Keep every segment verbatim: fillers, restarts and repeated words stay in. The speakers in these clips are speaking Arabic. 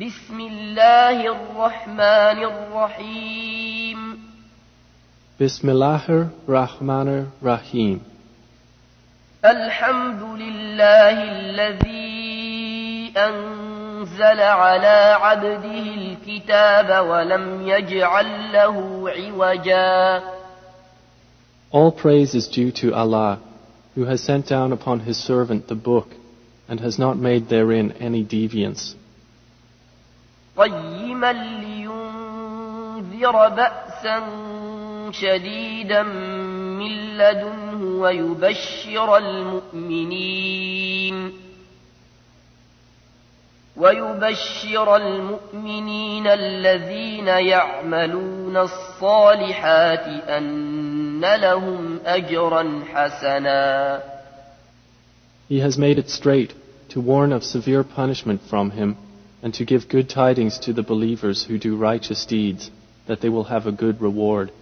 بسم الله الرحمن الرحيم بسم الله الرحمن الرحيم الحمد لله الذي أنزل على عبده الكتاب ولم يجعل له عوجا. All praise is due to Allah, who has sent down upon His servant the book, and has not made therein any deviance. قيما لينذر بأسا شديدا من لدنه ويبشر المؤمنين ويبشر المؤمنين الذين يعملون الصالحات أن لهم أجرا حسنا. He has made it straight to warn of severe punishment from Him, and to give good tidings to the believers who do righteous deeds, that they will have a good reward.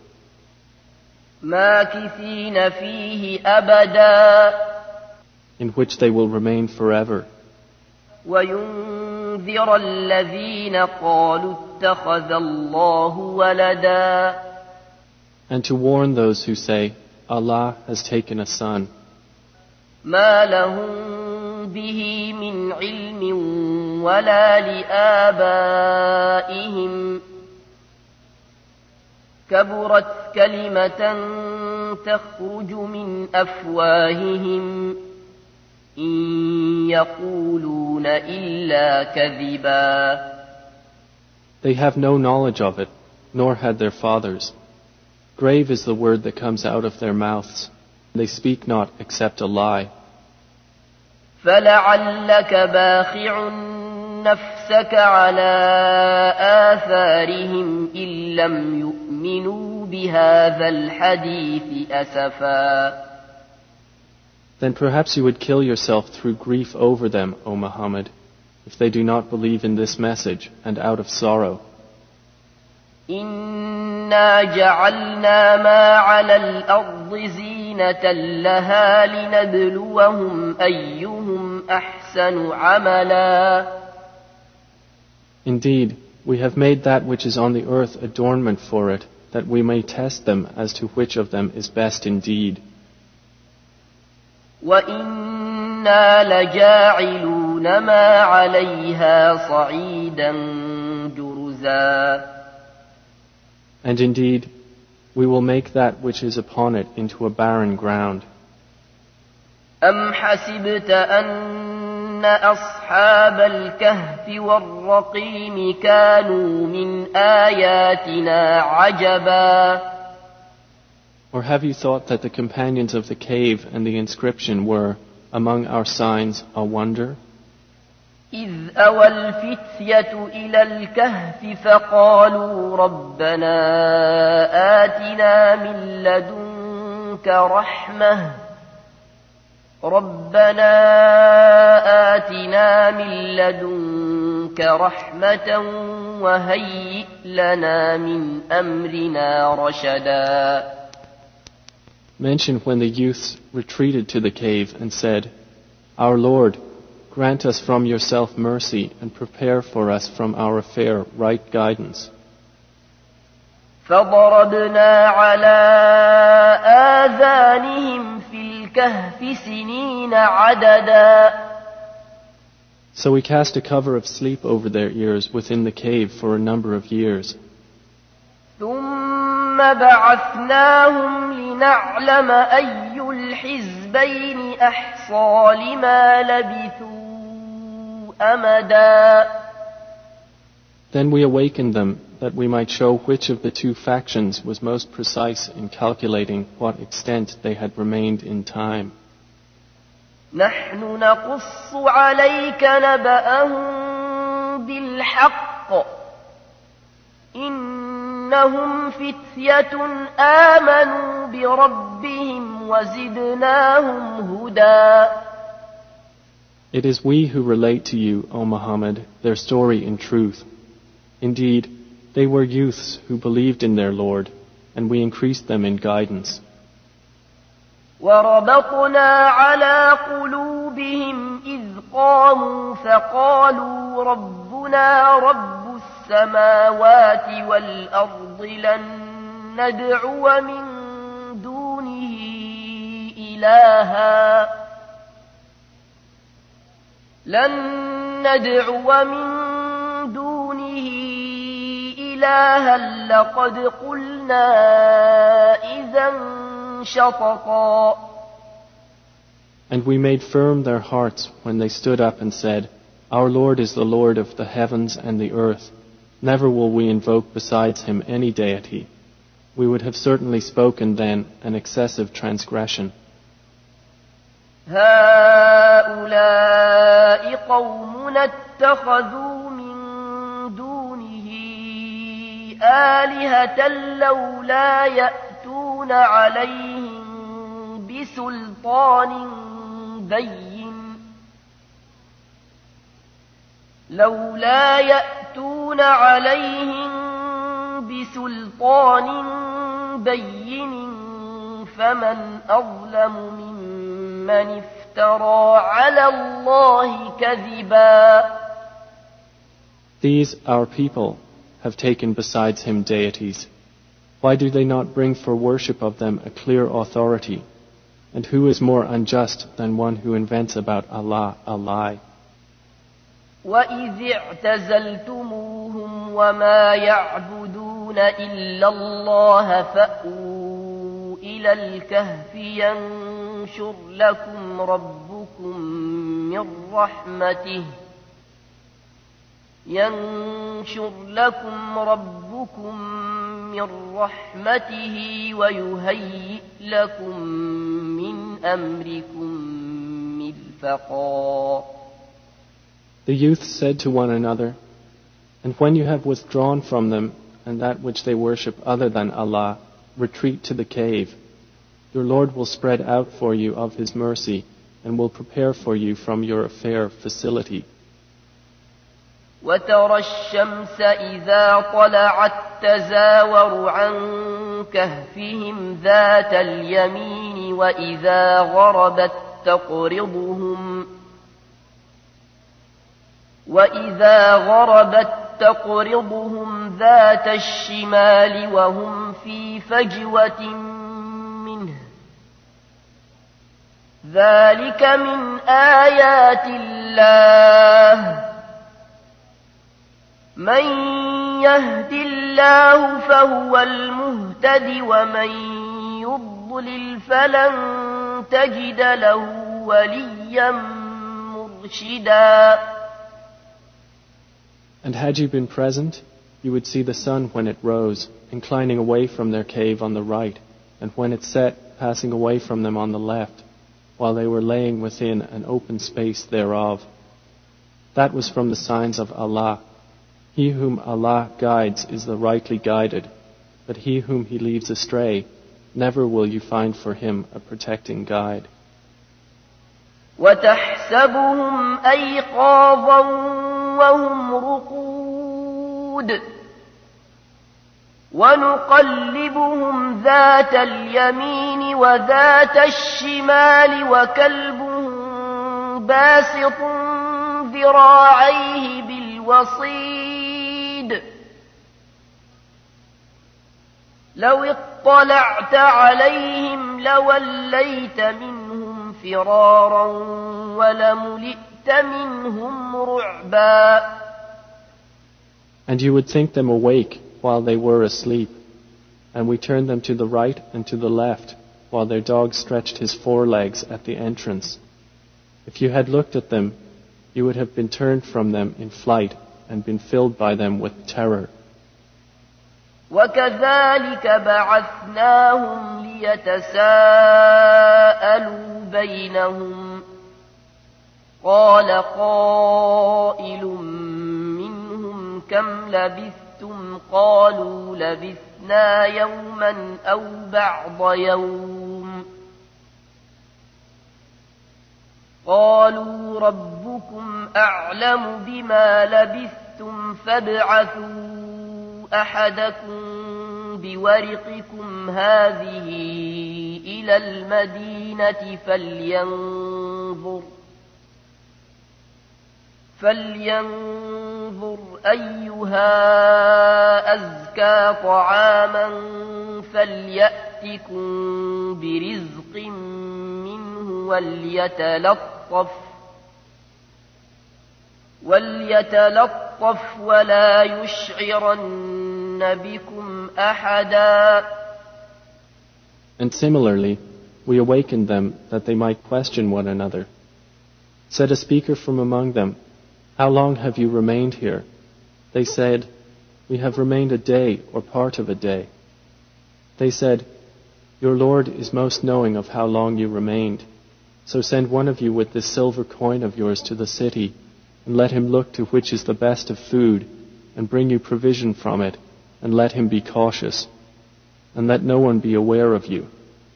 ماكثين فيه أبدا, in which they will remain forever. وينذر الذين قالوا اتخذ الله ولدا, and to warn those who say, Allah has taken a son. ما لهم به من علم ولا لآبائهم, كبرت كلمة تخرج من أفواههم إن يقولون إلا كذبا. They have no knowledge of it, nor had their fathers. Grave is the word that comes out of their mouths. They speak not except a lie. فلعلك باخع نفسك على آثارهم إن لم يؤمنوا بهذا الحديث أسفا. Then perhaps you would kill yourself through grief over them, O Muhammad, if they do not believe in this message and out of sorrow. إنا جعلنا ما على الأرض زينة لها لنبلوهم أيهم أحسن عملا. Indeed, we have made that which is on the earth adornment for it, that we may test them as to which of them is best indeed. وَإِنَّا لَجَاعِلُونَ مَا عَلَيْهَا صَعِيدًا جُرُزًا. And indeed, we will make that which is upon it into a barren ground. أَمْ حَسِبْتَ أَنَّ أَصْحَابَ الْكَهْفِ وَالرَّقِيمِ كَانُوا مِنْ آيَاتِنَا عَجَبًا. Or have you thought that the companions of the cave and the inscription were, among our signs, a wonder? إذ أوى الفتية إلى الكهف فقالوا ربنا آتنا من لدنك رحمة ربنا آتنا من لدنك رحمة وهيئ لنا من أمرنا رشدا. Mention when the youths retreated to the cave and said, Our Lord, grant us from yourself mercy and prepare for us from our affair right guidance. فضربنا على آذانهم في الكهف سنين عددا. So we cast a cover of sleep over their ears within the cave for a number of years. ثم بعثناهم لنعلم أي الحزبين أحصى لما لبثوا أمدا. Then we awakened them that we might show which of the two factions was most precise in calculating what extent they had remained in time. نحن نقص عليك نبأهم بالحق إنهم فتية آمنوا بربهم وزدناهم هدى. It is we who relate to you, O Muhammad, their story in truth. Indeed, they were youths who believed in their Lord, and we increased them in guidance. وربطنا على قلوبهم إذ قاموا فقالوا ربنا ربنا رب السماوات والأرض لن ندعو من دونه إلها لن ندعو من دونه إلها لقد قلنا إذا شططا. And we made firm their hearts when they stood up and said, Our Lord is the Lord of the heavens and the earth. Never will we invoke besides him any deity. We would have certainly spoken then an excessive transgression. هؤلاء قومنا اتخذوا من دونه آلهة لولا يأتون عليهم بسلطان بين لولا يأتون عليهم بسلطان بين فمن أظلم ممن افترى على الله كذبا. These our people have taken besides him deities. Why do they not bring for worship of them a clear authority? And who is more unjust than one who invents about Allah a lie? وَإِذِ اعْتَزَلْتُمُوهُمْ وَمَا يَعْبُدُونَ إِلَّا اللَّهَ فَأْوُوا إِلَى الْكَهْفِ يَنشُرْ لَكُمْ رَبُّكُمْ مِنْ رَحْمَتِهِ ينشر لكم ربكم من رحمته ويهيئ لكم من أمركم مرفقا. The youth said to one another, And when you have withdrawn from them and that which they worship other than Allah, retreat to the cave. Your Lord will spread out for you of his mercy and will prepare for you from your affair facility. وترى الشمس إذا طلعت تزاور عن كهفهم ذات اليمين وإذا غربت تقرضهم وإذا غربت تقرضهم ذات الشمال وهم في فجوة منه ذلك من آيات الله من يهد الله فهو المهتد ومن يضلل فلن تجد له وليا مرشدا. And had you been present, you would see the sun when it rose, inclining away from their cave on the right, and when it set, passing away from them on the left, while they were laying within an open space thereof. That was from the signs of Allah. He whom Allah guides is the rightly guided, but he whom he leaves astray, never will you find for him a protecting guide. وَتَحْسَبُهُمْ أَيْقَاظًا وَهُمْ رُقُودٌ وَنُقَلِّبُهُمْ ذَاتَ الْيَمِينِ وَذَاتَ الشِّمَالِ وَكَلْبُهُمْ بَاسِطٌ ذِرَاعَيْهِ بِالْوَصِيدِ لَوِ اطَّلَعْتَ عَلَيْهِمْ لَوَلَّيْتَ مِنْهُمْ فِرَارًا وَلَمُلِئْتَ مِنْهُمْ رُعْبًا. And you would think them awake while they were asleep, and we turned them to the right and to the left, while their dog stretched his forelegs at the entrance. If you had looked at them, you would have been turned from them in flight and been filled by them with terror. وَكَذَلِكَ بَعَثْنَاهُمْ لِيَتَسَاءَلُوا بَيْنَهُمْ قَالَ قَائِلٌ مِّنْهُمْ كَمْ لَبِثْتُمْ قَالُوا لَبِثْنَا يَوْمًا أَوْ بَعْضَ يَوْمٍ قَالُوا رَبُّكُمْ أَعْلَمُ بِمَا لَبِثْتُمْ فَابْعَثُوا أحدكم بورقكم هذه إلى المدينة فلينظر فلينظر أيها أزكى طعاما فليأتكم برزق منه وليتلطف وليتلطف ولا يشعرن بكم أحدا. And similarly, we awakened them that they might question one another. Said a speaker from among them, "How long have you remained here?" They said, "We have remained a day or part of a day." They said, "Your Lord is most knowing of how long you remained. So send one of you with this silver coin of yours to the city, and let him look to which is the best of food, and bring you provision from it, and let him be cautious, and let no one be aware of you."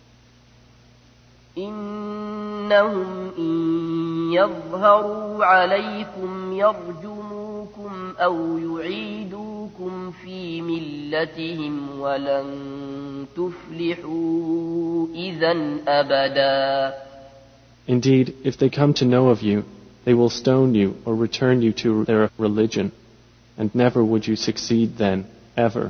إنهم إن يظهروا عليكم يرجموكم أو يعيدوكم في ملتهم ولن تفلحوا إذن أبدا. Indeed, if they come to know of you, they will stone you or return you to their religion, and never would you succeed then, ever.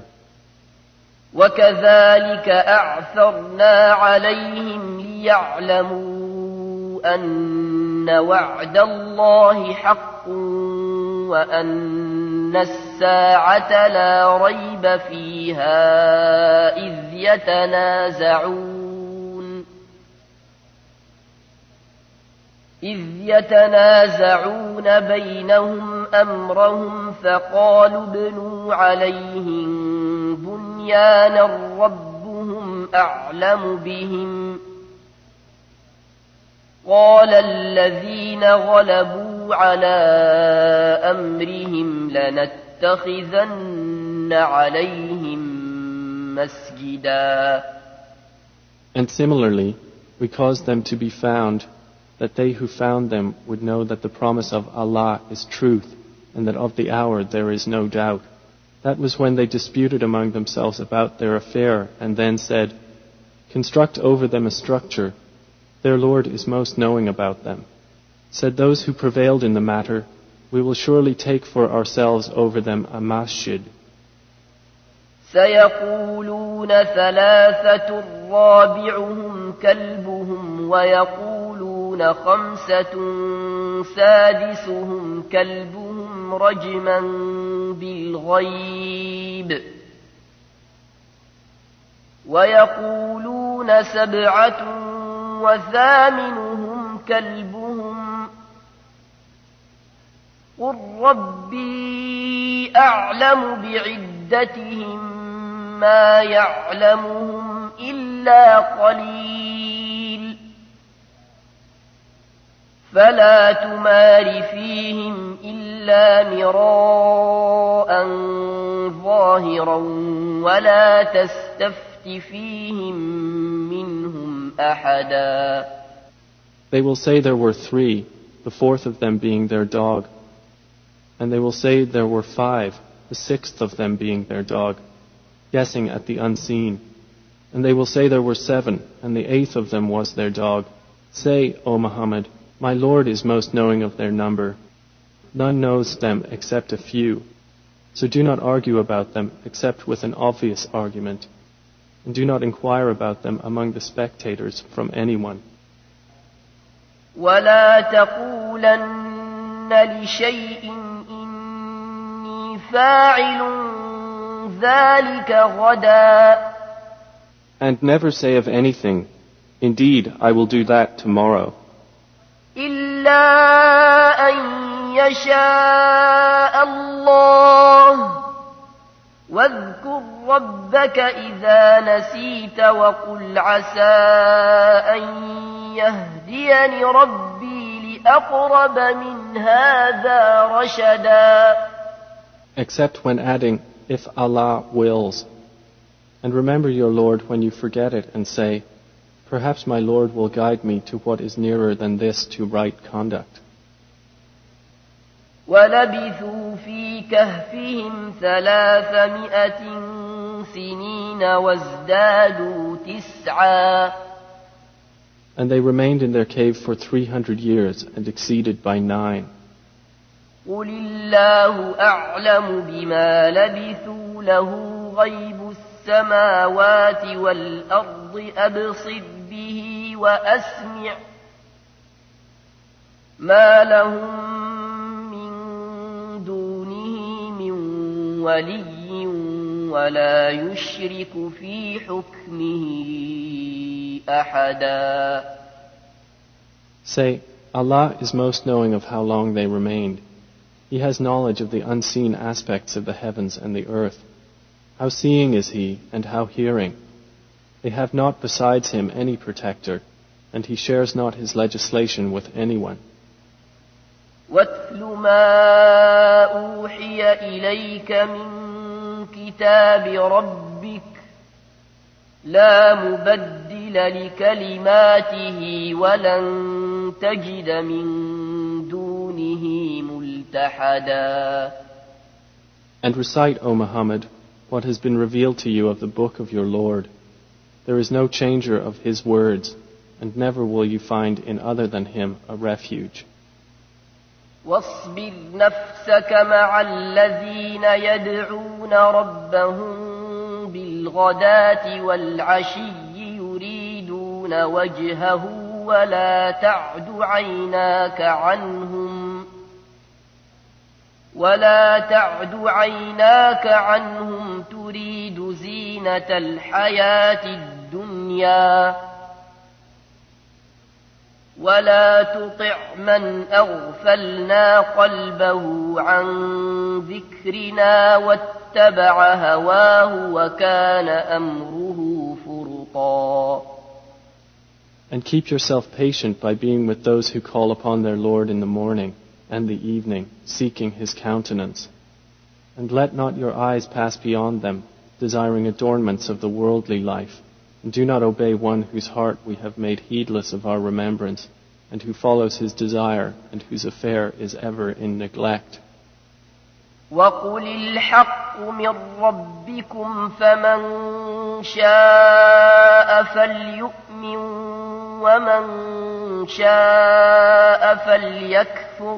وكذلك أعثرنا عليهم ليعلموا أن وعد الله حق وأن الساعة لا ريب فيها إذ يتنازعون إذ يتنازعون بينهم أمرهم فقالوا ابنوا عليهم بنيانا ربهم أعلم بهم قال الذين غلبوا على أمرهم لنتخذن عليهم مسجدا. And similarly, we caused them to be found, that they who found them would know that the promise of Allah is truth, and that of the hour there is no doubt. That was when they disputed among themselves about their affair, and then said, "Construct over them a structure. Their Lord is most knowing about them." Said those who prevailed in the matter, "We will surely take for ourselves over them a masjid." سيقولون ثلاثة رابعهم كلبهم ويقولون خمسة سادسهم كلبهم رجما بالغيب ويقولون سبعة وثامنهم كلبهم قل ربي أعلم بعدتهم ما يعلمهم إلا قليل فلا تمار فيهم إلا مراء ظاهرا ولا تستفت فيهم منهم أحدا. They will say there were three, the fourth of them being their dog. And they will say there were five, the sixth of them being their dog, guessing at the unseen. And they will say there were seven, and the eighth of them was their dog. Say, O Muhammad, my Lord is most knowing of their number. None knows them except a few. So do not argue about them except with an obvious argument. And do not inquire about them among the spectators from anyone. ولا تقولن لشيء إني فاعل ذلك غدا. And never say of anything, "Indeed, I will do that tomorrow." إلا أن يشاء الله واذكر ربك إذا نسيت وقل عسى أن يهديني ربي لأقرب من هذا رشدا. Except when adding, "If Allah wills." And remember your Lord when you forget it and say, "Perhaps my Lord will guide me to what is nearer than this to right conduct." ولبثوا في كهفهم ثلاثمائة سنين وازدادوا تسعا. And they remained in their cave for three hundred years and exceeded by nine. قل الله أعلم بما لبثوا له غيب السماوات والأرض أبصر به وأسمع ما لهم من دونه من ولي ولا يشرك في حكمه أحدا. Say, Allah is most knowing of how long they remained. He has knowledge of the unseen aspects of the heavens and the earth. How seeing is He, and how hearing. They have not besides Him any protector, and He shares not His legislation with anyone. وَاتْلُ مَا أُوحِيَ إِلَيْكَ مِنْ كِتَابِ رَبِّكَ لَا مُبَدِّلَ لِكَلِمَاتِهِ وَلَنْ تَجِدَ مِنْ دُونِهِ مُلْتَحَدًا. And recite, O Muhammad, what has been revealed to you of the book of your Lord. There is no changer of His words, and never will you find in other than Him a refuge. واصبر نفسك مع الذين يدعون ربهم بالغداة والعشي يريدون وجهه ولا تعد عيناك عنهم ولا تعد عيناك عنهم تريد زينة الحياة الدنيا ولا تطع من أغفلنا قلبه عن ذكرنا واتبع هواه وكان أمره فرطا. And keep yourself patient by being with those who call upon their Lord in the morning and the evening, seeking His countenance. And let not your eyes pass beyond them, desiring adornments of the worldly life. And do not obey one whose heart we have made heedless of our remembrance, and who follows his desire, and whose affair is ever in neglect. وَقُلِ الْحَقُّ مِنْ رَبِّكُمْ فَمَنْ شَاءَ فَلْيُؤْمِنْ وَمَنْ شَاءَ فَلْيَكْفُرْ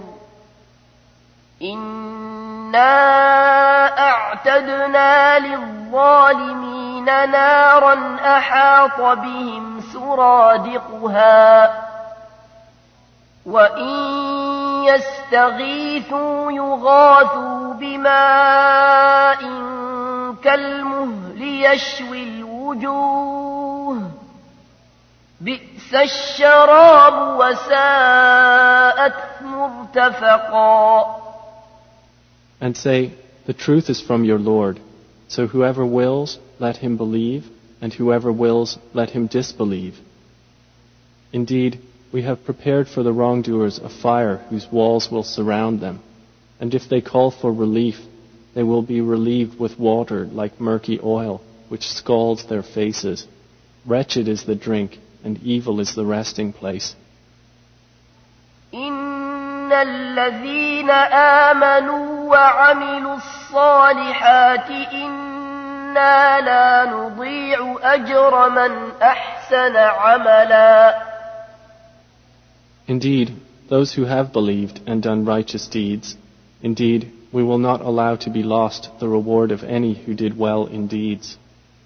إِنَّا أَعْتَدْنَا لِلظَّالِمِينَ نَارًا أَحَاطَ بِهِمْ سُرَادِقُهَا وَإِنْ يَسْتَغِيثُوا يُغَاثُوا بِمَاءٍ كَالْمُهْلِ يَشْوِي الْوُجُوهَ بِئْسَ الشَّرَابُ وَسَاءَتْ مُرْتَفَقًا. And say, the truth is from your Lord, so whoever wills, let him believe, and whoever wills, let him disbelieve. Indeed, we have prepared for the wrongdoers a fire whose walls will surround them, and if they call for relief, they will be relieved with water like murky oil, which scalds their faces. Wretched is the drink, and evil is the resting place. إِنَّ الَّذِينَ آمَنُوا وَعَمِلُوا الصَّالِحَاتِ إِنَّا لَا نُضِيعُ أَجْرَ مَنْ أَحْسَنَ عَمَلًا. Indeed, those who have believed and done righteous deeds, indeed, we will not allow to be lost the reward of any who did well in deeds.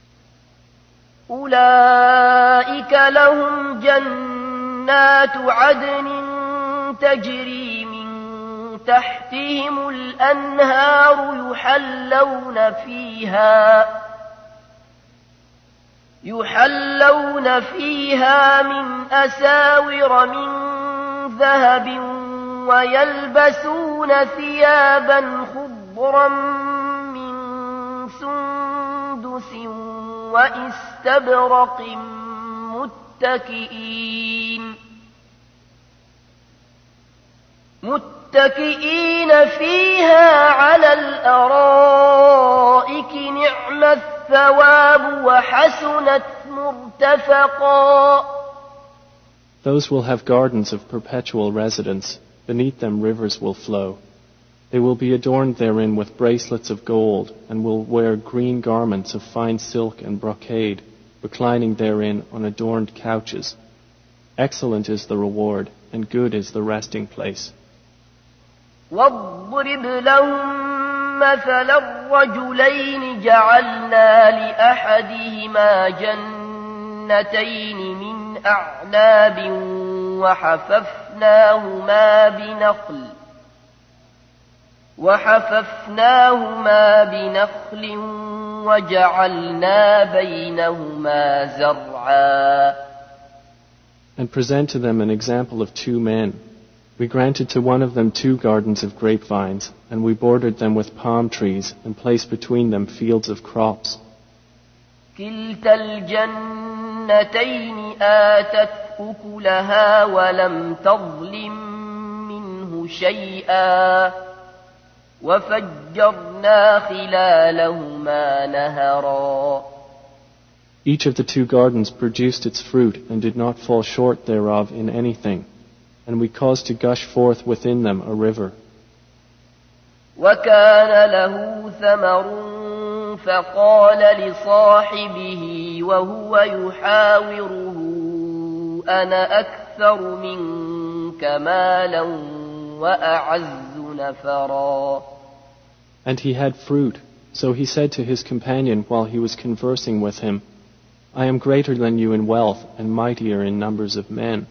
أُولَئِكَ لَهُمْ جَنَّاتُ عَدْنٍ تَجْرِي مِنْ تَحْتِهِمُ الْأَنْهَارُ يُحَلَّوْنَ فِيهَا يُحَلَّوْنَ فِيهَا مِنْ أَسَاوِرَ مِنْ ذهب ويلبسون ثيابا خضرا من سندس واستبرق متكئين متكئين فيها على الأرائك نعم الثواب وحسنت مرتفقا. Those will have gardens of perpetual residence. Beneath them rivers will flow. They will be adorned therein with bracelets of gold, and will wear green garments of fine silk and brocade, reclining therein on adorned couches. Excellent is the reward, and good is the resting place. واضرب لهم مثل الرجلين جعلنا لأحدهما جنتين من أعناب وحففناهما بنخل وحففناهما بنخل وجعلنا بينهما زرعا. And present to them an example of two men. We granted to one of them two gardens of grapevines, and we bordered them with palm trees, and placed between them fields of crops. كلتا الجنتين آتت أكلها ولم تظلم منه شيئا وفجرنا خلالهما نهرا. Each of the two gardens produced its fruit and did not fall short thereof in anything, and we caused to gush forth within them a river. وكان له ثمر فقال لصاحبه وهو يحاوره أنا أكثر منك مالا وأعز نفرا. And he had fruit, so he said to his companion while he was conversing with him, I am greater than you in wealth and mightier in numbers of men.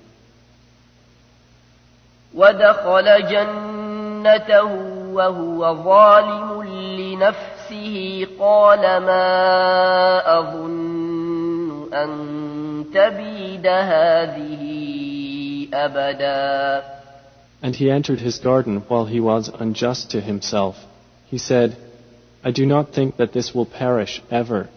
ودخل جنته وهو ظالم لنفسه قال ما أظن أن تبيد هذه أبدا. And he entered his garden while he was unjust to himself. He said, I do not think that this will perish ever.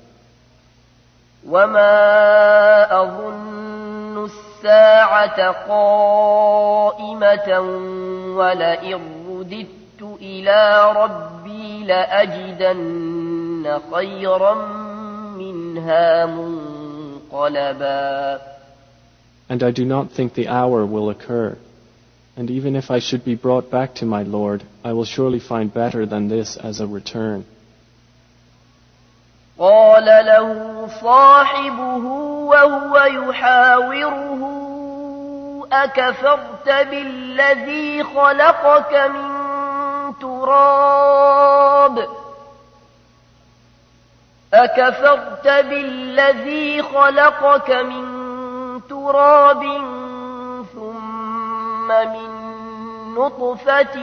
وما أظن الساعة قائمة ولئن رددت إلى ربي لأجدن خيرا منها منقلبا. And I do not think the hour will occur. And even if I should be brought back to my Lord, I will surely find better than this as a return. قال له صاحبه وهو يحاوره أكفرت بالذي خلقك من تراب أكفرت بالذي خلقك من تراب ثم من نطفة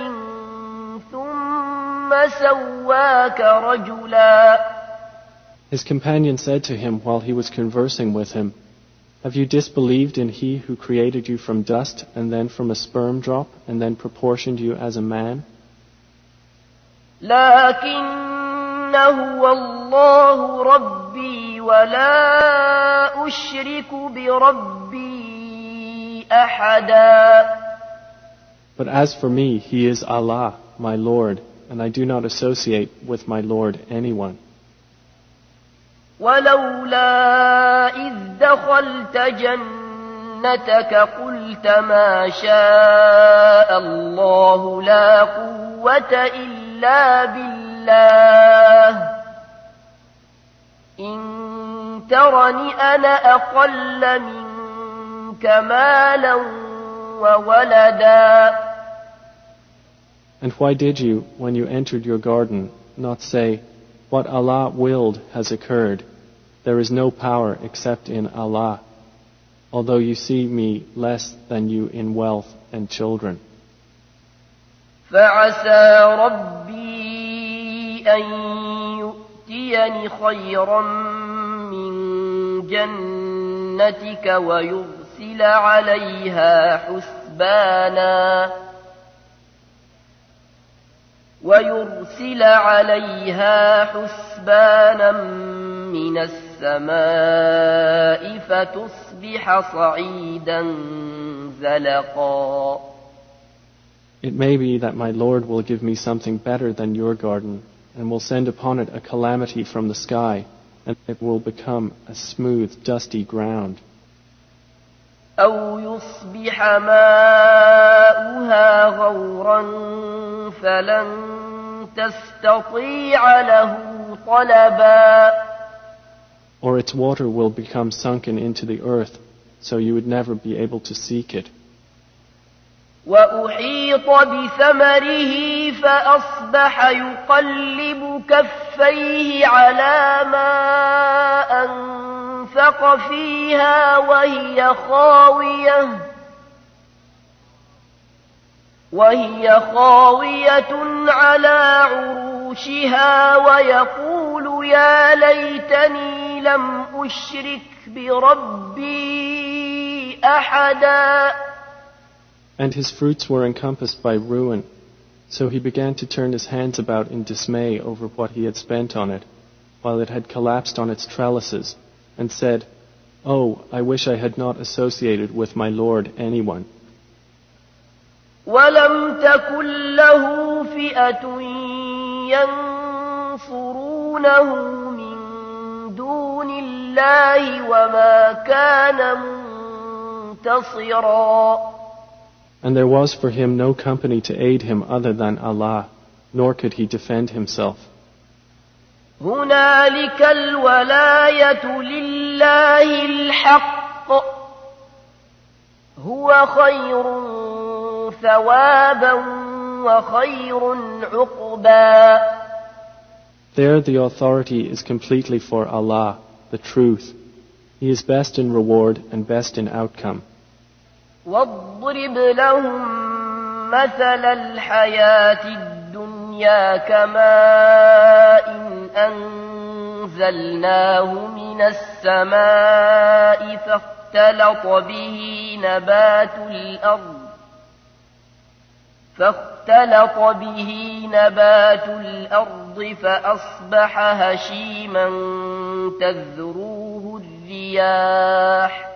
ثم سواك رجلا. His companion said to him while he was conversing with him, Have you disbelieved in He who created you from dust and then from a sperm drop and then proportioned you as a man? لكن هو الله ربي ولا أشرك بربي أحدا. But as for me, He is Allah, my Lord, and I do not associate with my Lord anyone. ولولا إذ دخلت جنتك قلت ما شاء الله لا قوة إلا بالله إن ترني أنا أقل منك مالا وولدا. And why did you, when you entered your garden, not say, What Allah willed has occurred. There is no power except in Allah, although you see me less than you in wealth and children. فعسى ربي أن يؤتيني خيرا من جنتك ويرسل عليها حسبانا ويرسل عليها حسبانا من السماء فتصبح صعيدا زلقا. It may be that my Lord will give me something better than your garden, and will send upon it a calamity from the sky, and it will become a smooth, dusty ground. أو يصبح ماؤها غورا فلن تستطيع له طلبا. Or its water will become sunken into the earth, so you would never be able to seek it. وأحيط بثمره فأصبح يقلب كفيه على ما أنفق فيها وهي خاوية وهي خاوية على عروشها ويقول يا ليتني لم أشرك بربي أحدا. And his fruits were encompassed by ruin, so he began to turn his hands about in dismay over what he had spent on it, while it had collapsed on its trellises, and said, "Oh, I wish I had not associated with my Lord anyone." وَلَمْ تَكُنْ لَهُ فِئَةٌ يَنْصُرُونَهُ مِنْ دُونِ اللَّهِ وَمَا كَانَ مُنْتَصِرًا. And there was for him no company to aid him other than Allah, nor could he defend himself. هُنَالِكَ الْوَلَايَةُ لِلَّهِ الْحَقِّ هُوَ خَيْرٌ ثوابا وخير عقبا. There the authority is completely for Allah, the truth. He is best in reward and best in outcome. واضرب لهم مثل الحياة الدنيا كماء أنزلناه من السماء فاختلط به نبات الأرض فاختلط به نبات الأرض فأصبح هشيما تذروه الرياح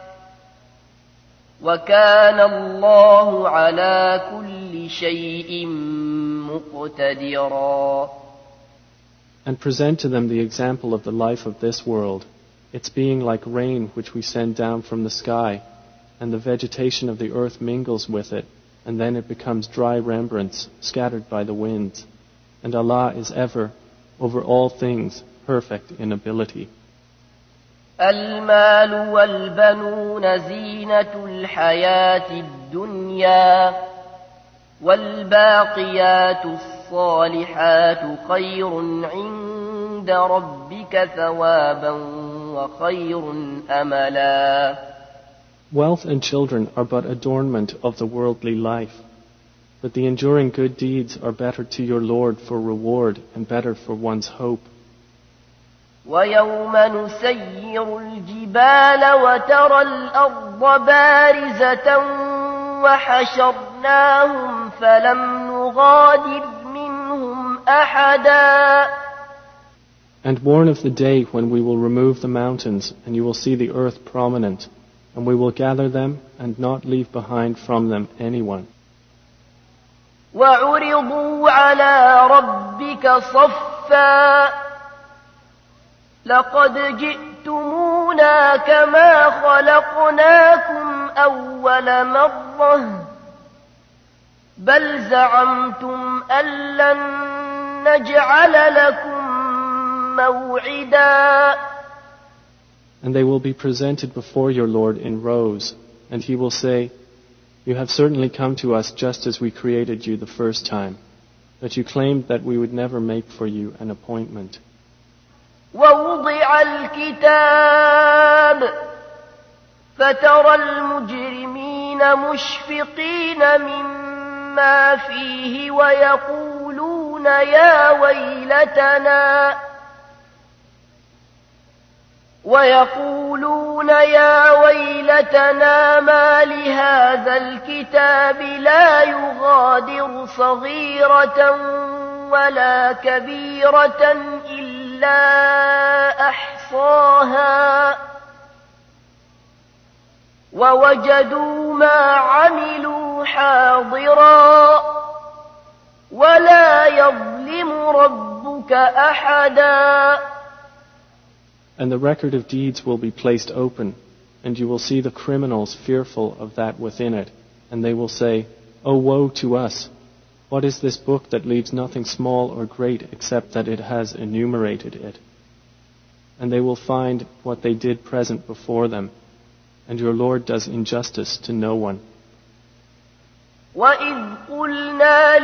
وكان الله على كل شيء مقتدرا. And present to them the example of the life of this world, its being like rain which we send down from the sky, and the vegetation of the earth mingles with it, and then it becomes dry rembrance scattered by the winds. And Allah is ever, over all things, perfect in ability. المال والبنون زينة الحياة الدنيا والباقيات الصالحات خير عند ربك ثوابا وخير أملا. Wealth and children are but adornment of the worldly life, but the enduring good deeds are better to your Lord for reward and better for one's hope. وَيَوْمَ نُسَيِّرُ الْجِبَالَ وَتَرَى الْأَرْضَ بَارِزَةً وَحَشَرْنَاهُمْ فَلَمْ نُغَادِرْ مِنْهُمْ أَحَدًا. And warn of the day when we will remove the mountains and you will see the earth prominent, and we will gather them and not leave behind from them anyone. وَعُرِضُوا عَلَى رَبِّكَ صَفًّا لَقَدْ جِئْتُمُونَا كَمَا خَلَقْنَاكُمْ أَوَّلَ مَرَّةٍ بَلْ زَعَمْتُمْ أَن لَّن نَّجْعَلَ لَكُم مَّوْعِدًا. And they will be presented before your Lord in rows, and he will say, "You have certainly come to us just as we created you the first time, but you claimed that we would never make for you an appointment." وَوُضِعَ الْكِتَابُ فَتَرَى الْمُجْرِمِينَ مُشْفِقِينَ مِمَّا فِيهِ وَيَقُولُونَ يَا وَيْلَتَنَا وَيَقُولُونَ يَا وَيْلَتَنَا مَا لِهَذَا الْكِتَابِ لَا يُغَادِرُ صَغِيرَةً وَلَا كَبِيرَةً إِلَّا أَحْصَاهَا وَوَجَدُوا مَا عَمِلُوا حَاضِرًا وَلَا يَظْلِمُ رَبُّكَ أَحَدًا. And the record of deeds will be placed open, and you will see the criminals fearful of that within it, and they will say, "Oh, woe to us! What is this book that leaves nothing small or great except that it has enumerated it?" And they will find what they did present before them, and your Lord does injustice to no one. وإذ قلنا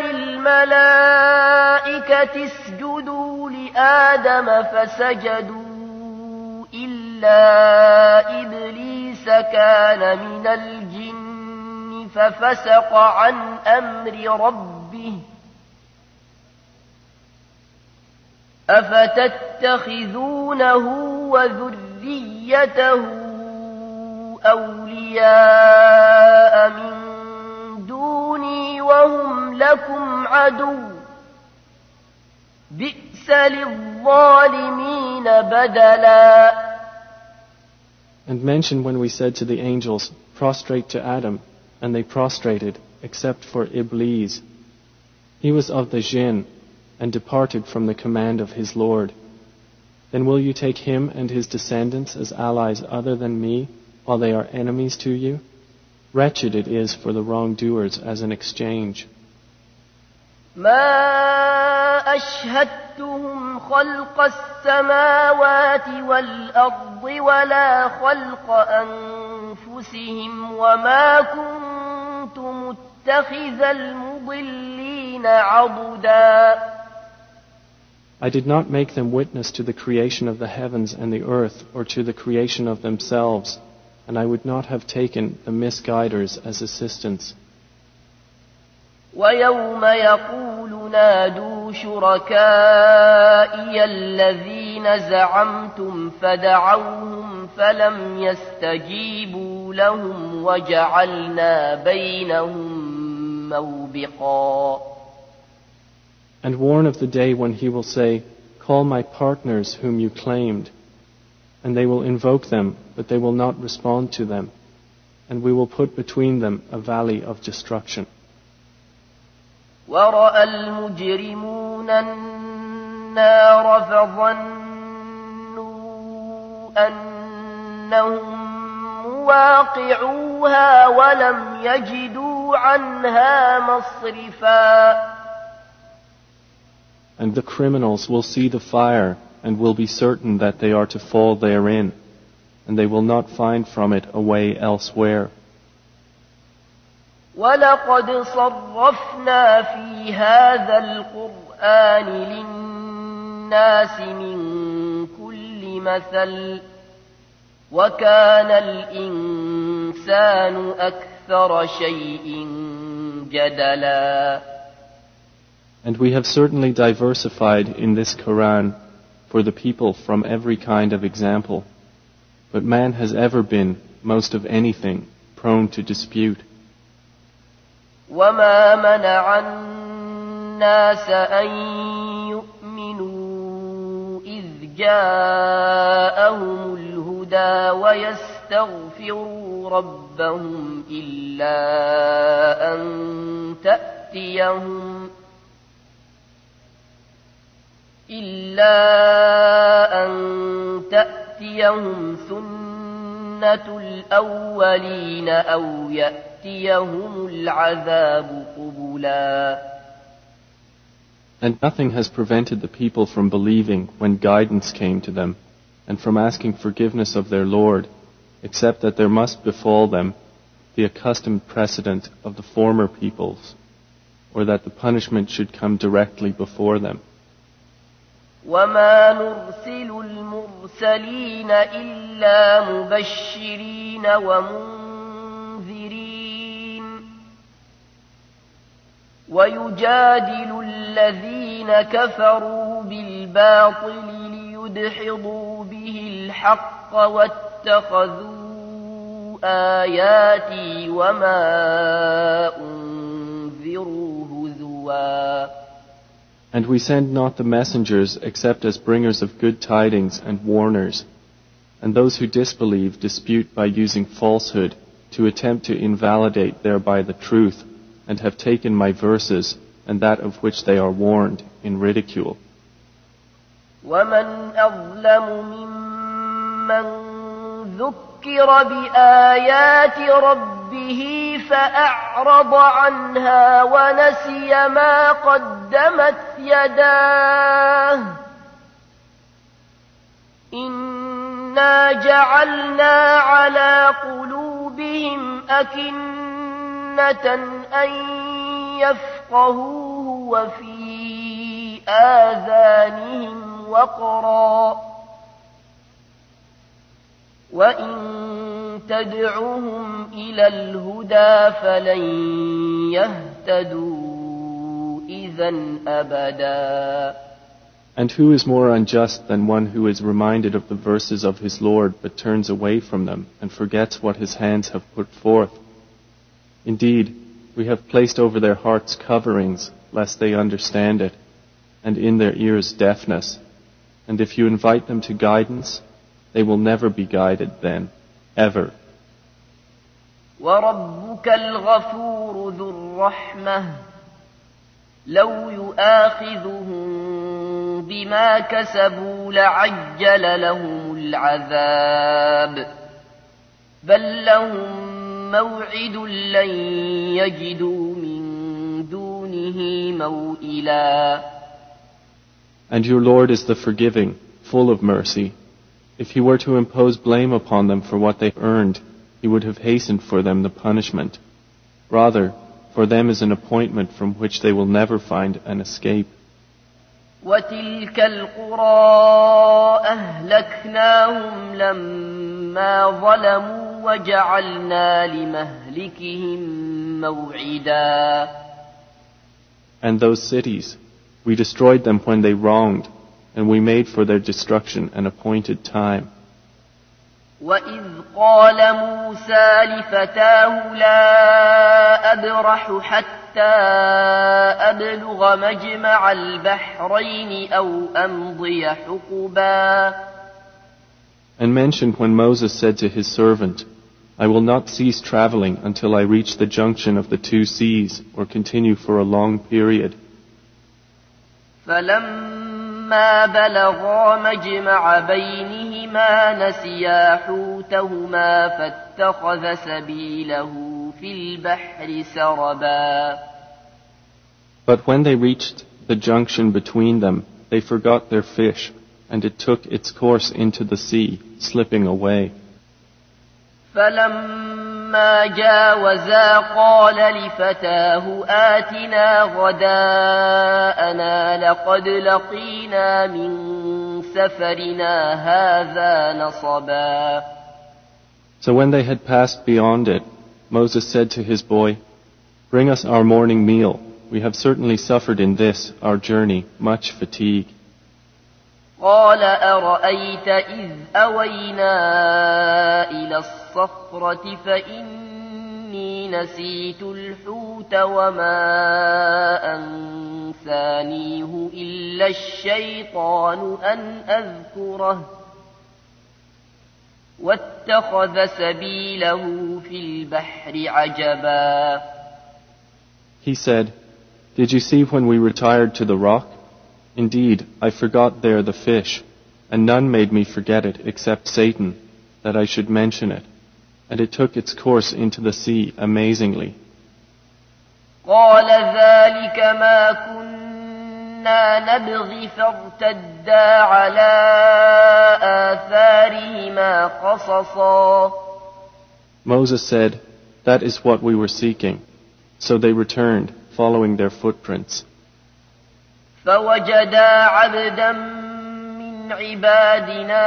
للملائكة اسجدوا لآدم فسجدوا إلا إبليس كان من الجن ففسق عن أمر ربه أفتتخذونه وذريته أولياء من دوني وهم لكم عدو بئس للظالمين بدلا. And mention when we said to the angels, prostrate to Adam, and they prostrated, except for Iblis. He was of the jinn, and departed from the command of his Lord. Then will you take him and his descendants as allies other than me, while they are enemies to you? Wretched it is for the wrongdoers as an exchange. ما أشهدتهم خلق السماوات والأرض ولا خلق أنفسهم وما كنت متخذ المضلين عضدا. I did not make them witness to the creation of the heavens and the earth, or to the creation of themselves, and I would not have taken the misguiders as assistants. ويوم يقول نادوا شركائي الذين زعمتم فدعوهم فلم يستجيبوا لهم وجعلنا بينهم موبقا. And warn of the day when he will say, call my partners whom you claimed, and they will invoke them, but they will not respond to them, and we will put between them a valley of destruction. ورأى المجرمون النار فظنوا أنهم مواقعوها ولم يجدوا عنها مصرفا. And the criminals will see the fire and will be certain that they are to fall therein, and they will not find from it a way elsewhere. وَلَقَدْ صَرَّفْنَا فِي هَذَا الْقُرْآنِ لِلنَّاسِ مِنْ كُلِّ مَثَلٍ وَكَانَ الْإِنسَانُ أَكْثَرَ شَيْءٍ جَدَلًا. And we have certainly diversified in this Quran for the people from every kind of example, but man has ever been, most of anything, prone to dispute. وَمَا مَنَعَ النَّاسَ أَن يُؤْمِنُوا إِذْ جَاءَهُمُ الْهُدَى وَيَسْتَغْفِرُوا رَبَّهُمْ إِلَّا أَن تَأْتِيَهُمْ إِلَّا أَن تَأْتِيَهُمْ سُنَّةُ الْأَوَّلِينَ أَوْ يَأْتِيَهُمُ الْعَذَابُ قُبُلًا. And nothing has prevented the people from believing when guidance came to them, and from asking forgiveness of their Lord, except that there must befall them the accustomed precedent of the former peoples, or that the punishment should come directly before them. وَمَا نُرْسِلُ الْمُرْسَلِينَ إِلَّا مُبَشِّرِينَ وَمُنذِرِينَ وَيُجَادِلُ الَّذِينَ كَفَرُوا بِالْبَاطِلِ لِيُدْحِضُوا بِهِ الْحَقَّ وَاتَّخَذُوا آيَاتِي وَمَا أُنذِرُوا هُزُوًا. And we send not the messengers except as bringers of good tidings and warners. And those who disbelieve dispute by using falsehood to attempt to invalidate thereby the truth, and have taken my verses and that of which they are warned in ridicule. وَمَنْ أَظْلَمُ مِمَّنْ ذُكِّرَ بِآيَاتِ رَبِّهِ فَأَعْرَضَ عَنْهَا وَنَسِيَ مَا قَدَّمَتْ يَدَاهُ إِنَّا جَعَلْنَا عَلَى قُلُوبِهِمْ أَكِنَّةً أن يفقهوه وفي آذانهم وقرا وإن تدعهم إلى الهدى فلن يهتدوا إذن أبدا. And who is more unjust than one who is reminded of the verses of his Lord but turns away from them and forgets what his hands have put forth? Indeed, we have placed over their hearts coverings, lest they understand it, and in their ears deafness. And if you invite them to guidance, they will never be guided then, ever. وَرَبُّكَ الْغَفُورُ ذُو الرَّحْمَةِ لَوْ يُؤَاخِذُهُم بما كسبوا لعجل لهم العذاب بل لهم موعد لن يجدوا من دونه موئلا. And your Lord is the forgiving, full of mercy. If he were to impose blame upon them for what they earned, he would have hastened for them the punishment. Rather, for them is an appointment from which they will never find an escape. وَتِلْكَ الْقُرَىٰ أَهْلَكْنَاهُمْ لَمَّا ظَلَمُوا وَجَعَلْنَا لِمَهْلِكِهِم مَّوْعِدًا. And those cities, we destroyed them when they wronged, and we made for their destruction an appointed time. وَإِذْ قَالَ مُوسَىٰ لِفَتَاهُ لَا أَبْرَحُ حَتَّىٰ أَبْلُغَ مَجْمَعَ الْبَحْرَيْنِ أَوْ أَمْضِيَ حُقُبًا. And mentioned when Moses said to his servant, I will not cease traveling until I reach the junction of the two seas, or continue for a long period. فَلَمَّا بَلَغَا مَجْمَعَ بَيْنِهِمَا نَسِيَا حُوتَهُمَا فَاتَّخَذَ سَبِيلَهُ فِي الْبَحْرِ سَرَبًا. But when they reached the junction between them, they forgot their fish, and it took its course into the sea, slipping away. فَلَمَّا جَاوَزَا قَالَ لِفَتَاهُ آتِنَا غَدَاءَنَا لَقَدْ لَقِينَا مِنْ سَفَرِنَا هَذَا نَصَبًا. So when they had passed beyond it, Moses said to his boy, Bring us our morning meal. We have certainly suffered in this, our journey, much fatigue. قال أرأيت إذ أوينا إلى الصخرة فإني نسيت الحوت وما أنسانيه إلا الشيطان أن أذكره واتخذ سبيله في البحر عجبا. He said, Did you see when we retired to the rock? Indeed, I forgot there the fish, and none made me forget it except Satan, that I should mention it. And it took its course into the sea amazingly. قال ذلك ما كنا نبغي فارتدا على آثارهما قصصا. Moses said, That is what we were seeking. So they returned, following their footprints. فوجدا عبدا من عبادنا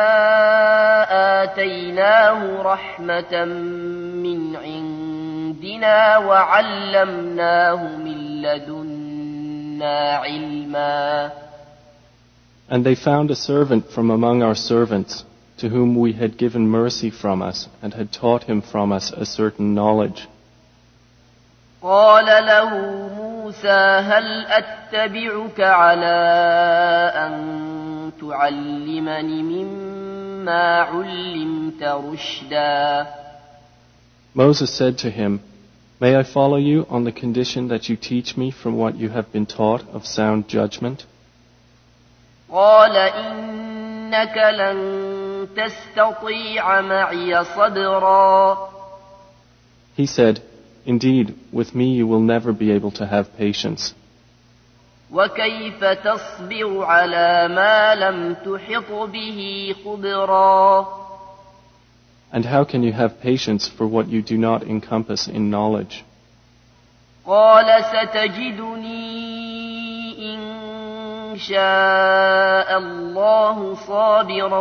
آتيناه رحمة من عندنا وعلمناه من لدنا علما. And they found a servant from among our servants, to whom we had given mercy from us, and had taught him from us a certain knowledge. قال له موسى هل أتبعك على أن تعلمني مما علمت رشدا. Moses said to him, May I follow you on the condition that you teach me from what you have been taught of sound judgment? قال إنك لن تستطيع معي صبرا. He said, Indeed, with me you will never be able to have patience. وكيف تصبر على ما لم تحط به خبرا. And how can you have patience for what you do not encompass in knowledge? قال ستجدني إن شاء الله صابرا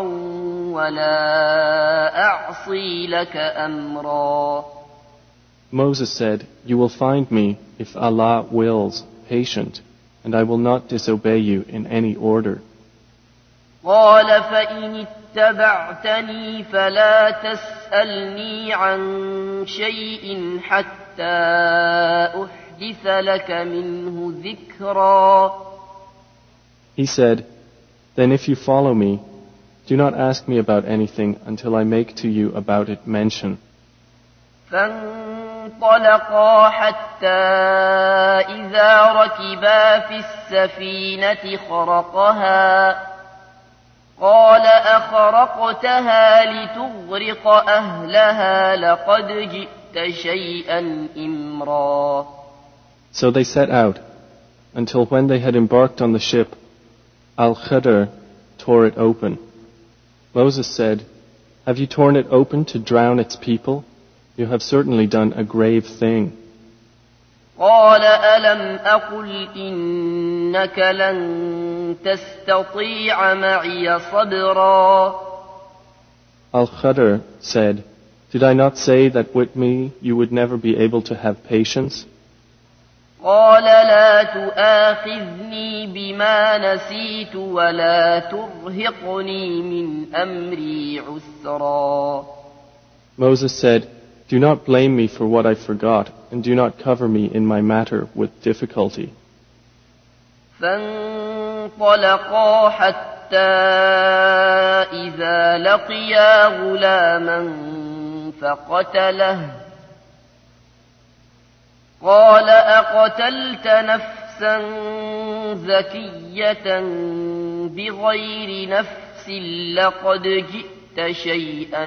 ولا أعصي لك أمرا. Moses said, "You will find me, if Allah wills, patient, and I will not disobey you in any order." قال فإن اتبعتني فلا تسألني عن شيء حتى أحدث لك منه ذكرا. He said, "Then if you follow me, do not ask me about anything until I make to you about it mention." فانطلقا حتى إذا ركبا في السفينة خرقها قال أخرقتها لتغرق أهلها لقد جئت شيئا إمرا. So they set out, until when they had embarked on the ship, Al-Khidr tore it open. Moses said, "Have you torn it open to drown its people? You have certainly done a grave thing." قال ألم أقل إنك لن تستطيع معي صبرا. Al-Khidr said, "Did I not say that with me you would never be able to have patience?" قال لا تؤاخذني بما نسيت ولا ترهقني من أمري عسرا. Moses said, "Do not blame me for what I forgot, and do not cover me in my matter with difficulty." فانطلقا حتى إذا لقيا غلاما فقتله قال أقتلت نفسا زكية بغير نفس لقد جئت شيئا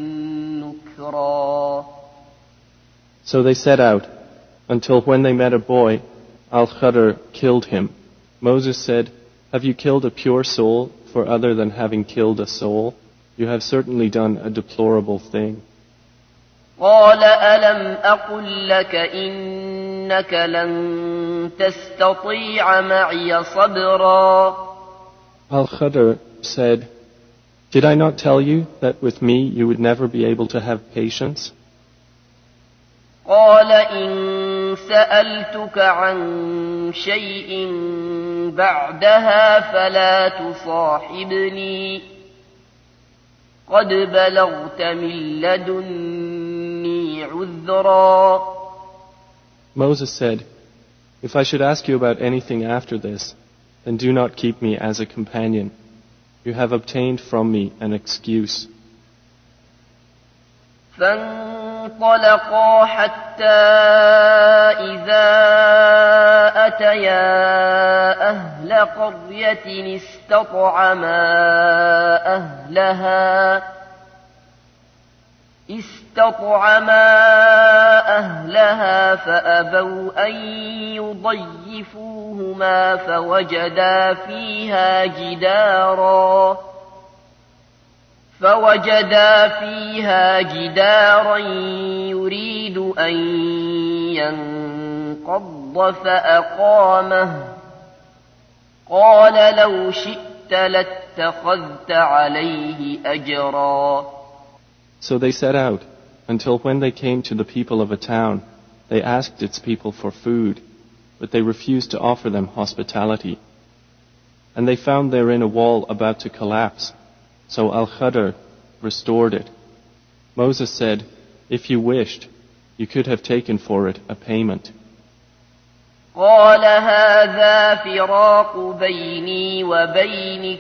نكرا. So they set out, until when they met a boy, Al-Khidr killed him. Moses said, "Have you killed a pure soul for other than having killed a soul? You have certainly done a deplorable thing." قال ألم أقل لك إنك لن تستطيع معي صبرا. Al-Khidr said, "Did I not tell you that with me you would never be able to have patience?" قال إن سألتك عن شيء بعدها فلا تصاحبني قد بلغت من لدني عذرا. Moses said, "If I should ask you about anything after this, then do not keep me as a companion. You have obtained from me an excuse." فانطلقا حتى إذا أتيا أهل قرية استطعما أهلها استطعما أهلها فأبوا أن يضيفوهما فوجدا فيها جدارا فوجدا فيها جدارا يريد أن ينقض فأقامه قال لو شئت لاتخذت عليه أجرا. So they set out, until when they came to the people of a town, they asked its people for food, but they refused to offer them hospitality. And they found therein a wall about to collapse. So Al-Khidr restored it. Moses said, "If you wished, you could have taken for it a payment." قال هذا فراق بيني وبينك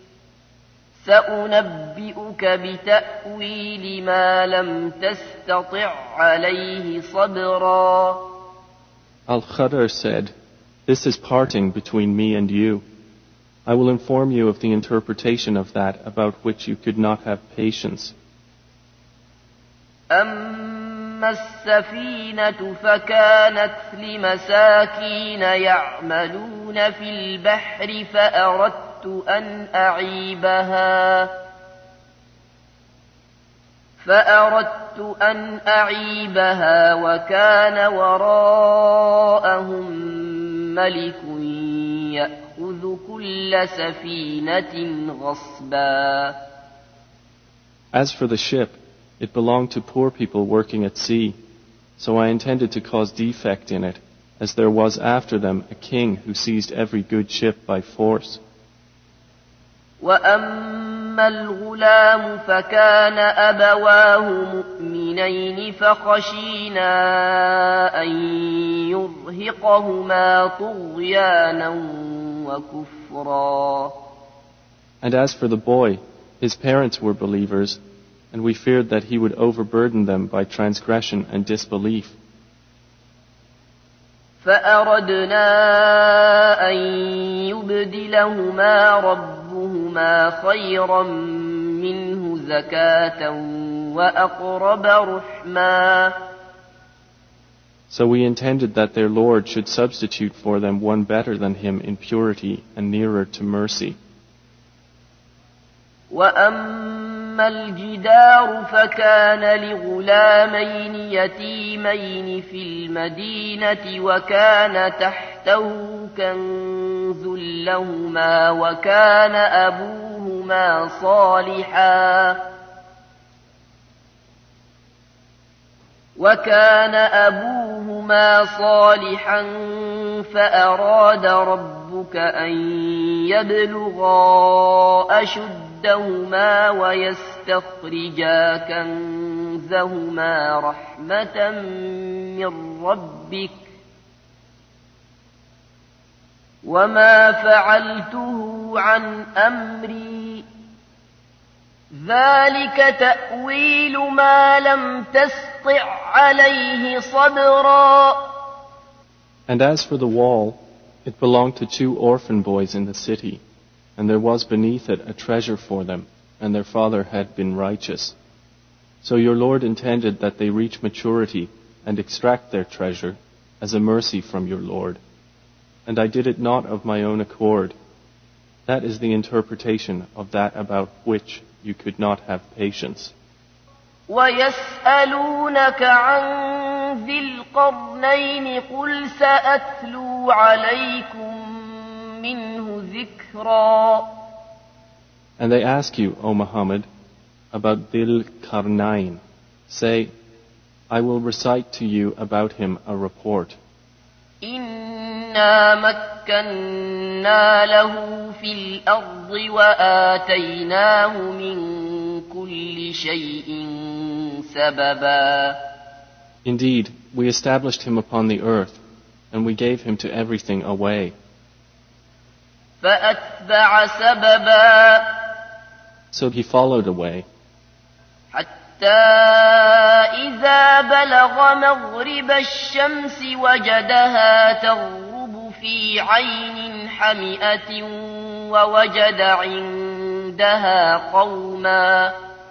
سأنبئك بتأويل ما لم تستطع عليه صبرا. Al-Khidr said, "This is parting between me and you. I will inform you of the interpretation of that about which you could not have patience." أما السفينة فكانت لمساكين يعملون في البحر فأردت أن أعيبها فأردت أن أعيبها وكان وراءهم ملك يأخذ كل سفينة غصبا. As for the ship, it belonged to poor people working at sea, so I intended to cause defect in it, as there was after them a king who seized every good ship by force. وأما الغلام فكان أبواه مؤمنين فخشينا أن يرهقهما طغيانا وكفرا. And as for the boy, his parents were believers, and we feared that he would overburden them by transgression and disbelief. فأردنا أن يبدلهما ربهما خيرا منه زكاة وأقرب رحما. So we intended that their Lord should substitute for them one better than him in purity and nearer to mercy. وأما الجدار فكان لغلامين يتيمين في المدينة وكان تحته كنز لهما وكان أبوهما صالحا وكان أبوهما صالحا فأراد ربك أن يبلغا أشدهما ويستخرجا كنزهما رحمة من ربك وما فعلته عن أمري ذلك تأويل ما لم تسطع عليه صبرا. And as for the wall, it belonged to two orphan boys in the city, and there was beneath it a treasure for them, and their father had been righteous. So your Lord intended that they reach maturity and extract their treasure as a mercy from your Lord. And I did it not of my own accord. That is the interpretation of that about which you could not have patience. وَيَسْأَلُونَكَ عَنْ ذِي الْقَرْنَيْنِ قُلْ سَأَتْلُو عَلَيْكُمْ مِنْهُ ذِكْرًا. And they ask you, O Muhammad, about Dhil Qarnayn. Say, I will recite to you about him a report. إِنَّا مَكَّنَّا لَهُ فِي الْأَرْضِ وَآتَيْنَاهُ مِنْ كُلِّ شَيْءٍ سَبَبًا. Indeed, we established him upon the earth, and we gave him to everything a way. فَأَتْبَعَ سَبَبًا. So he followed a way. حتى إذا بلغ مغرب الشمس وجدها تغرب في عين حمئة ووجد عندها قوما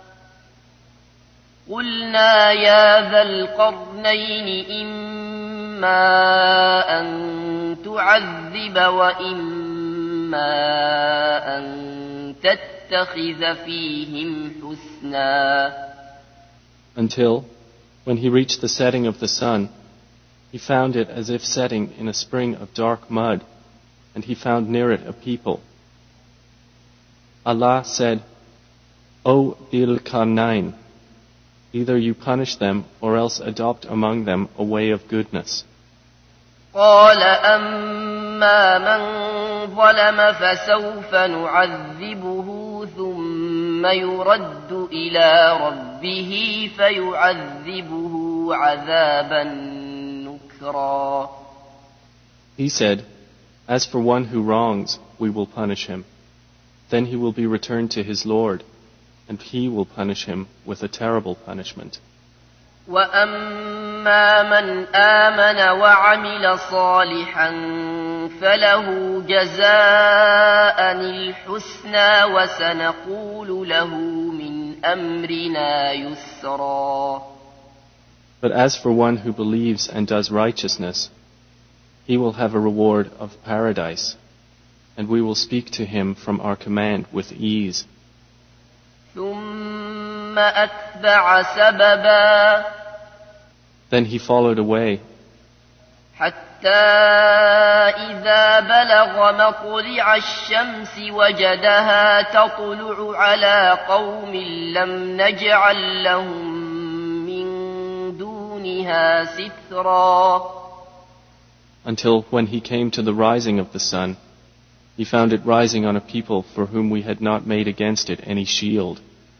قلنا يا ذا القرنين إما أن تعذب وإما أن تتخذ فيهم حسنا. Until, when he reached the setting of the sun, he found it as if setting in a spring of dark mud, and he found near it a people. Allah said, O Dhil Qarnayn, either you punish them or else adopt among them a way of goodness. قال أما من ظلم فسوف نعذبه ثم يرد إلى ربه فيعذبه عذابا نكرا. He said, As for one who wrongs, we will punish him. Then he will be returned to his Lord, and he will punish him with a terrible punishment. وَأَمَّا مَنْ آمَنَ وَعَمِلَ صَالِحًا فَلَهُ جَزَاءً الْحُسْنَى وَسَنَقُولُ لَهُ مِنْ أَمْرِنَا يُسْرًا. But as for one who believes and does righteousness, he will have a reward of paradise, and we will speak to him from our command with ease. ثُمَّ ثم أتبع سببا Then he followed away حتى إذا بلغ مطلع الشمس وجدها تطلع على قوم لم نجعل لهم من دونها سترا until when he came to the rising of the sun, he found it rising on a people for whom we had not made against it any shield.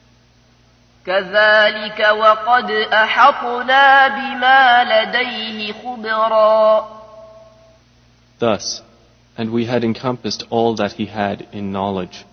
كذلك وقد أحطنا بما لديه خبرا Thus, and we had encompassed all that he had in knowledge.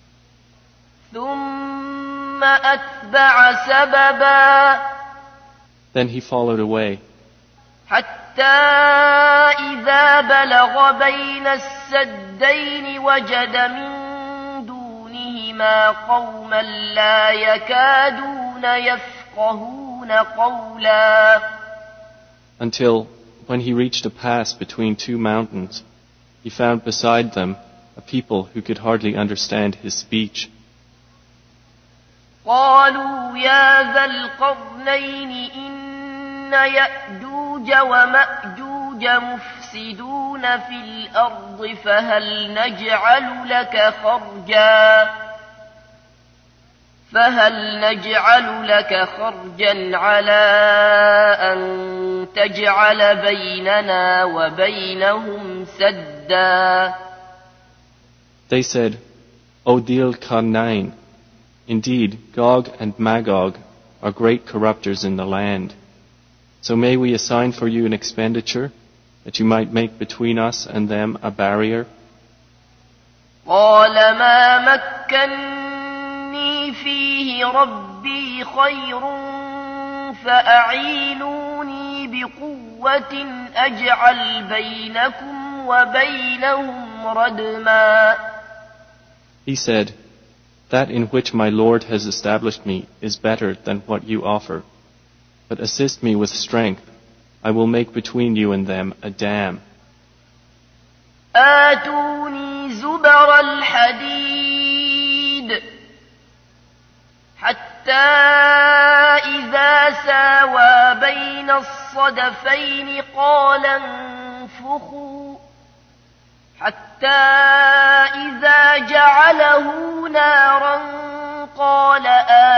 ثم أتبع سببا Then he followed away حتى إذا بلغ بين السدين وجد من دونهما قوما لا يكادون يفقهون قولا until, when he reached a pass between two mountains, he found beside them a people who could hardly understand his speech. قالوا يا ذا القرنين إن يأجوج ومأجوج مفسدون في الأرض فهل نجعل لك خرجا فهل نجعل لك خرجا على أن تجعل بيننا وبينهم سدا They said, O Dil Karnain, indeed Gog and Magog are great corrupters in the land. So may we assign for you an expenditure that you might make between us and them a barrier? قال ما مكني فيه ربي خير فأعينوني بقوة أجعل بينكم وبينهم ردما He said, That in which my Lord has established me is better than what you offer. But assist me with strength. I will make between you and them a dam. آتوني زبر الحديد حتى إذا ساوى بين الصدفين قال انفخوا حتى إذا جعله نارا قال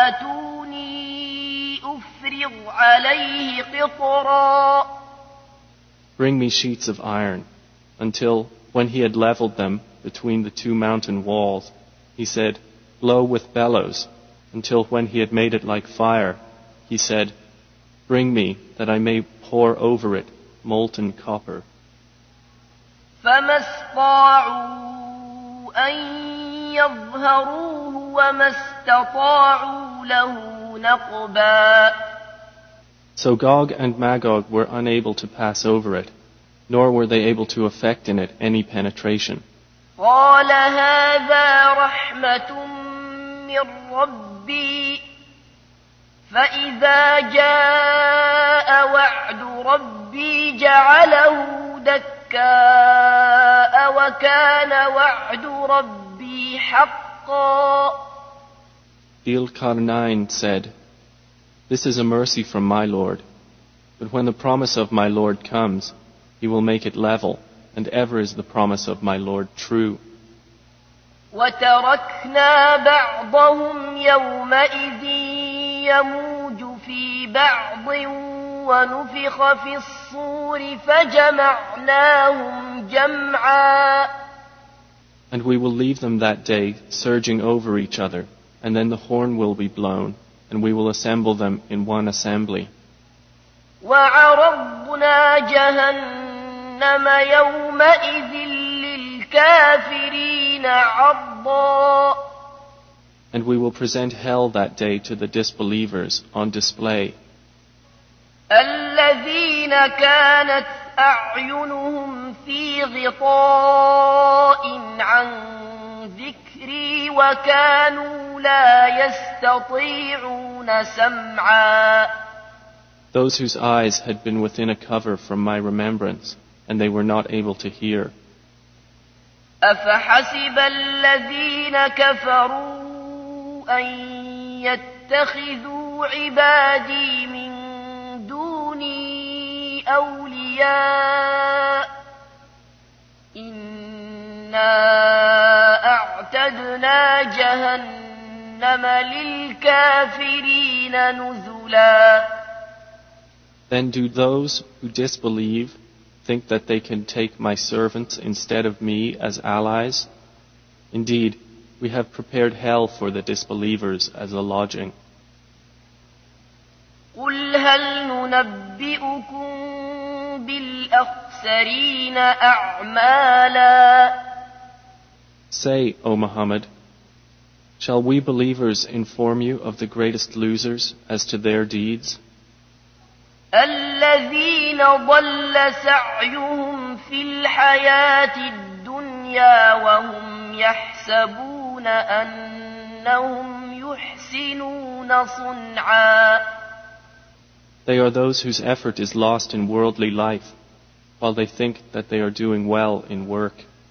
آتوني أفرغ عليه قطرا Bring me sheets of iron, until, when he had leveled them between the two mountain walls, he said, Blow with bellows, until when he had made it like fire, he said, Bring me, that I may pour over it molten copper. فما استطاعوا أن يظهروه وما استطاعوا له نقبا So Gog and Magog were unable to pass over it, nor were they able to effect in it any penetration. قال هذا رحمة من ربي فإذا جاء وعد ربي جعله دكاء وكان وعد ربي حقا Dil Karnain said, This is a mercy from my Lord, but when the promise of my Lord comes, He will make it level, and ever is the promise of my Lord true. وتركنا بعضهم يومئذ يموج في بعض ونفخ في الصور فجمعناهم جمعا And we will leave them that day surging over each other, and then the horn will be blown, and we will assemble them in one assembly. وعرضنا جهنم يومئذ للكافرين عرضا And we will present hell that day to the disbelievers on display. الذين كانت أعينهم في غطاء عن ذكري وكانوا لا يستطيعون سمعا Those whose eyes had been within a cover from my remembrance, and they were not able to hear. أفحسب الذين كفروا أن يتبعوا اتخذوا عبادي من دوني أولياء إنا أعتدنا جهنم للكافرين نزلا. Then do those who disbelieve think that they can take my servants instead of me as allies? Indeed, we have prepared hell for the disbelievers as a lodging. قل هل ننبئكم بالأخسرين أعمالا. Say, O Muhammad, shall we believers inform you of the greatest losers as to their deeds? الذين ضل سعيهم في الحياة الدنيا وهم يحسبون أنهم يحسنون صنعا. They are those whose effort is lost in worldly life, while they think that they are doing well in work.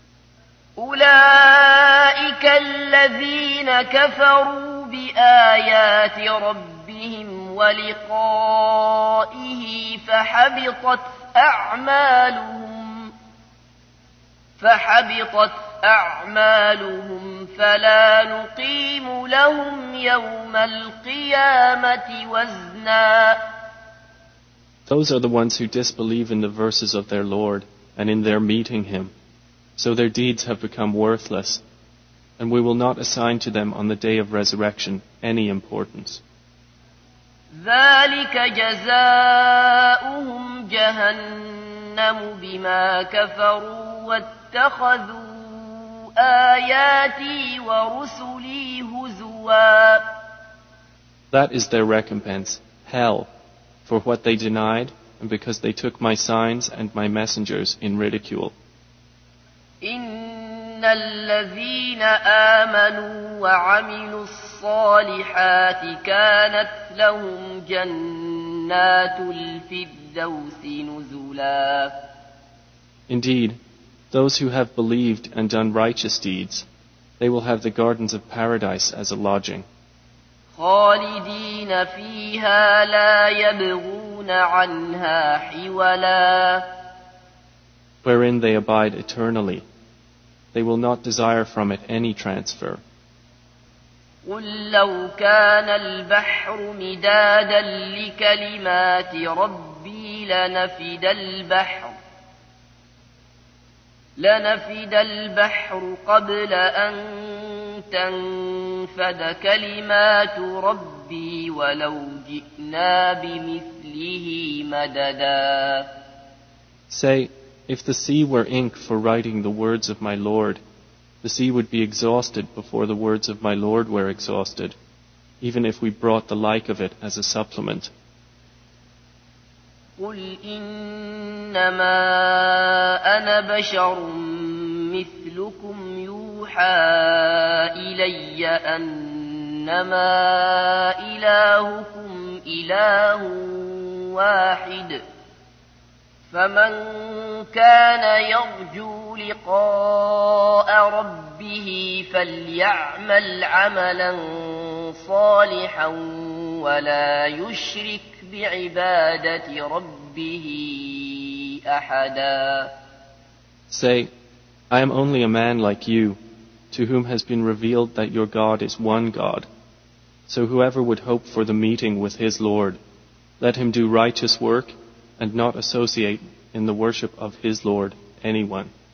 أولئك الذين كفروا بآيات ربهم ولقائه فحبطت أعمالهم فحبطت أعمالهم فلا نقيم لهم يوم القيامة وزنا. Those are the ones who disbelieve in the verses of their Lord and in their meeting Him. So their deeds have become worthless, and we will not assign to them on the day of resurrection any importance. ذلك جزاؤهم جهنم بما كفروا واتخذوا آياتي ورسلي هزوا. That is their recompense, hell, for what they denied and because they took my signs and my messengers in ridicule. إن الذين آمنوا وعملوا الصالحات كانت لهم جنات الفردوس نزلا. Indeed, those who have believed and done righteous deeds, they will have the gardens of paradise as a lodging. خالدين فيها لا يبغون عنها حولا. Wherein they abide eternally. They will not desire from it any transfer. قل لو كان البحر مدادا لكلمات ربي لنفد البحر لنفد البحر قبل أن تنفد كلمات ربي ولو جئنا بمثله مددا. Say, if the sea were ink for writing the words of my Lord, the sea would be exhausted before the words of my Lord were exhausted, even if we brought the like of it as a supplement. قل إنما أنا بشر مثلكم يوحى إلي أنما إلهكم إله واحد فمن كان يرجو لقاء ربه فليعمل عملا صالحا ولا يشرك بعبادة ربه أحدا. Say, I am only a man like you, to whom has been revealed that your God is one God. So whoever would hope for the meeting with his Lord, let him do righteous work and not associate in the worship of his Lord anyone.